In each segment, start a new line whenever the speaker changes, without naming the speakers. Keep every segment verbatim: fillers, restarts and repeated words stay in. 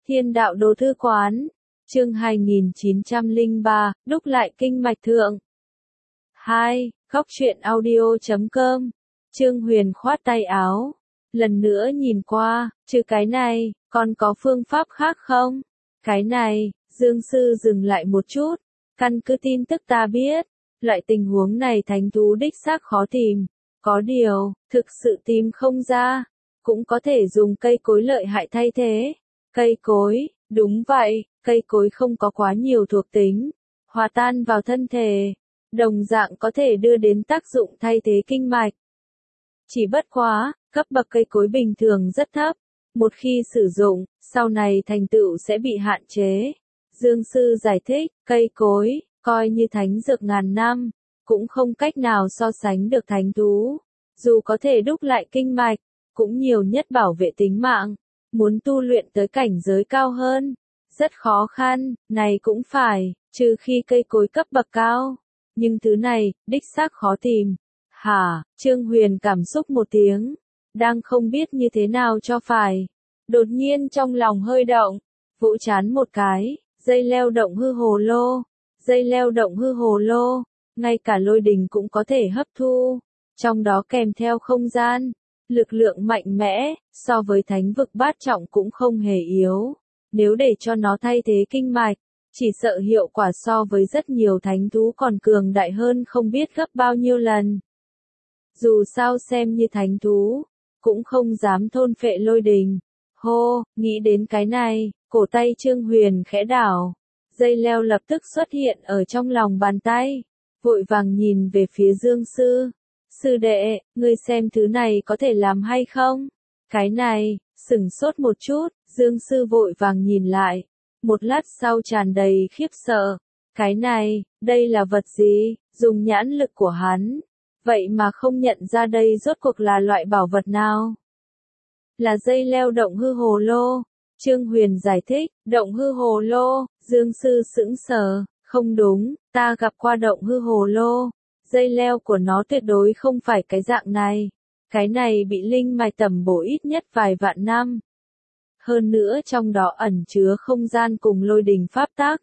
Thiên đạo đồ thư quán, chương hai nghìn chín trăm lẻ ba, đúc lại kinh mạch thượng. hai. Góc truyện audio chấm com, Trương Huyền khoát tay áo, lần nữa nhìn qua, trừ cái này, còn có phương pháp khác không? Cái này, Dương Sư dừng lại một chút, căn cứ tin tức ta biết, loại tình huống này thánh thú đích xác khó tìm, có điều, thực sự tìm không ra, cũng có thể dùng cây cối lợi hại thay thế. Cây cối, đúng vậy, cây cối không có quá nhiều thuộc tính, hòa tan vào thân thể, đồng dạng có thể đưa đến tác dụng thay thế kinh mạch. Chỉ bất quá, cấp bậc cây cối bình thường rất thấp, một khi sử dụng, sau này thành tựu sẽ bị hạn chế. Dương Sư giải thích, cây cối, coi như thánh dược ngàn năm, cũng không cách nào so sánh được thánh thú. Dù có thể đúc lại kinh mạch, cũng nhiều nhất bảo vệ tính mạng. Muốn tu luyện tới cảnh giới cao hơn, rất khó khăn, này cũng phải, trừ khi cây cối cấp bậc cao. Nhưng thứ này, đích xác khó tìm. Hả, Trương Huyền cảm xúc một tiếng, đang không biết như thế nào cho phải. Đột nhiên trong lòng hơi động, vỗ chán một cái, dây leo động hư hồ lô, dây leo động hư hồ lô, ngay cả lôi đình cũng có thể hấp thu, trong đó kèm theo không gian. Lực lượng mạnh mẽ, so với thánh vực bát trọng cũng không hề yếu. Nếu để cho nó thay thế kinh mạch, chỉ sợ hiệu quả so với rất nhiều thánh thú còn cường đại hơn không biết gấp bao nhiêu lần. Dù sao xem như thánh thú, cũng không dám thôn phệ lôi đình. Hô, nghĩ đến cái này, cổ tay Trương Huyền khẽ đảo. Dây leo lập tức xuất hiện ở trong lòng bàn tay, vội vàng nhìn về phía Dương Sư. Sư đệ, ngươi xem thứ này có thể làm hay không? Cái này, sửng sốt một chút, Dương Sư vội vàng nhìn lại. Một lát sau tràn đầy khiếp sợ. Cái này, đây là vật gì? Dùng nhãn lực của hắn. Vậy mà không nhận ra đây rốt cuộc là loại bảo vật nào? Là dây leo động hư hồ lô. Trương Huyền giải thích, động hư hồ lô, Dương Sư sững sờ, không đúng, ta gặp qua động hư hồ lô. Dây leo của nó tuyệt đối không phải cái dạng này. Cái này bị linh mạch tẩm bổ ít nhất vài vạn năm. Hơn nữa trong đó ẩn chứa không gian cùng lôi đình pháp tắc.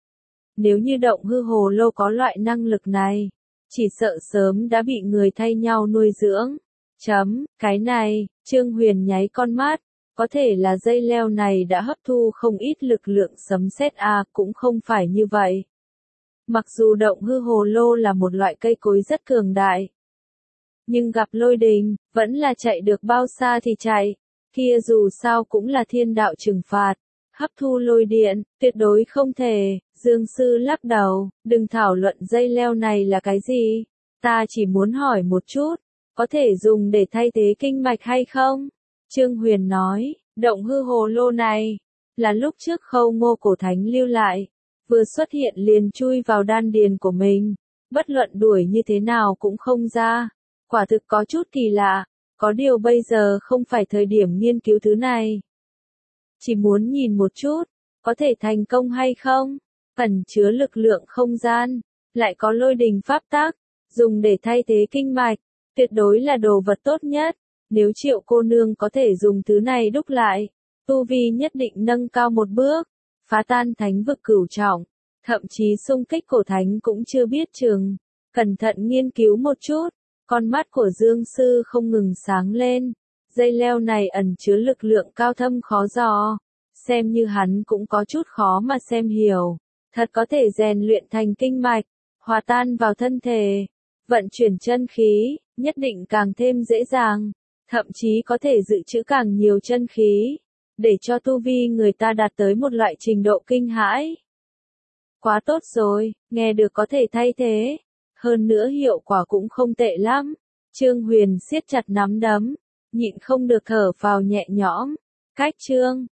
Nếu như động hư hồ lô có loại năng lực này, chỉ sợ sớm đã bị người thay nhau nuôi dưỡng. Chấm, cái này, Trương Huyền nháy con mắt, có thể là dây leo này đã hấp thu không ít lực lượng sấm sét à, cũng không phải như vậy. Mặc dù động hư hồ lô là một loại cây cối rất cường đại, nhưng gặp lôi đình, vẫn là chạy được bao xa thì chạy, kia dù sao cũng là thiên đạo trừng phạt, hấp thu lôi điện, tuyệt đối không thể. Dương Sư lắc đầu, đừng thảo luận dây leo này là cái gì, ta chỉ muốn hỏi một chút, có thể dùng để thay thế kinh mạch hay không? Trương Huyền nói, động hư hồ lô này, là lúc trước Khâu Ngô cổ thánh lưu lại. Vừa xuất hiện liền chui vào đan điền của mình, bất luận đuổi như thế nào cũng không ra. Quả thực có chút kỳ lạ, có điều bây giờ không phải thời điểm nghiên cứu thứ này. Chỉ muốn nhìn một chút, có thể thành công hay không? Ẩn chứa lực lượng không gian, lại có lôi đình pháp tắc, dùng để thay thế kinh mạch, tuyệt đối là đồ vật tốt nhất. Nếu Triệu cô nương có thể dùng thứ này đúc lại, tu vi nhất định nâng cao một bước. Phá tan thánh vực cửu trọng, thậm chí xung kích cổ thánh cũng chưa biết chừng. Cẩn thận nghiên cứu một chút, con mắt của Dương Sư không ngừng sáng lên. Dây leo này ẩn chứa lực lượng cao thâm khó dò, xem như hắn cũng có chút khó mà xem hiểu. Thật có thể rèn luyện thành kinh mạch, hòa tan vào thân thể, vận chuyển chân khí, nhất định càng thêm dễ dàng, thậm chí có thể dự trữ càng nhiều chân khí, để cho tu vi người ta đạt tới một loại trình độ kinh hãi. Quá tốt rồi, nghe được có thể thay thế, hơn nữa hiệu quả cũng không tệ lắm. Trương Huyền siết chặt nắm đấm, nhịn không được thở phào nhẹ nhõm. Cách chương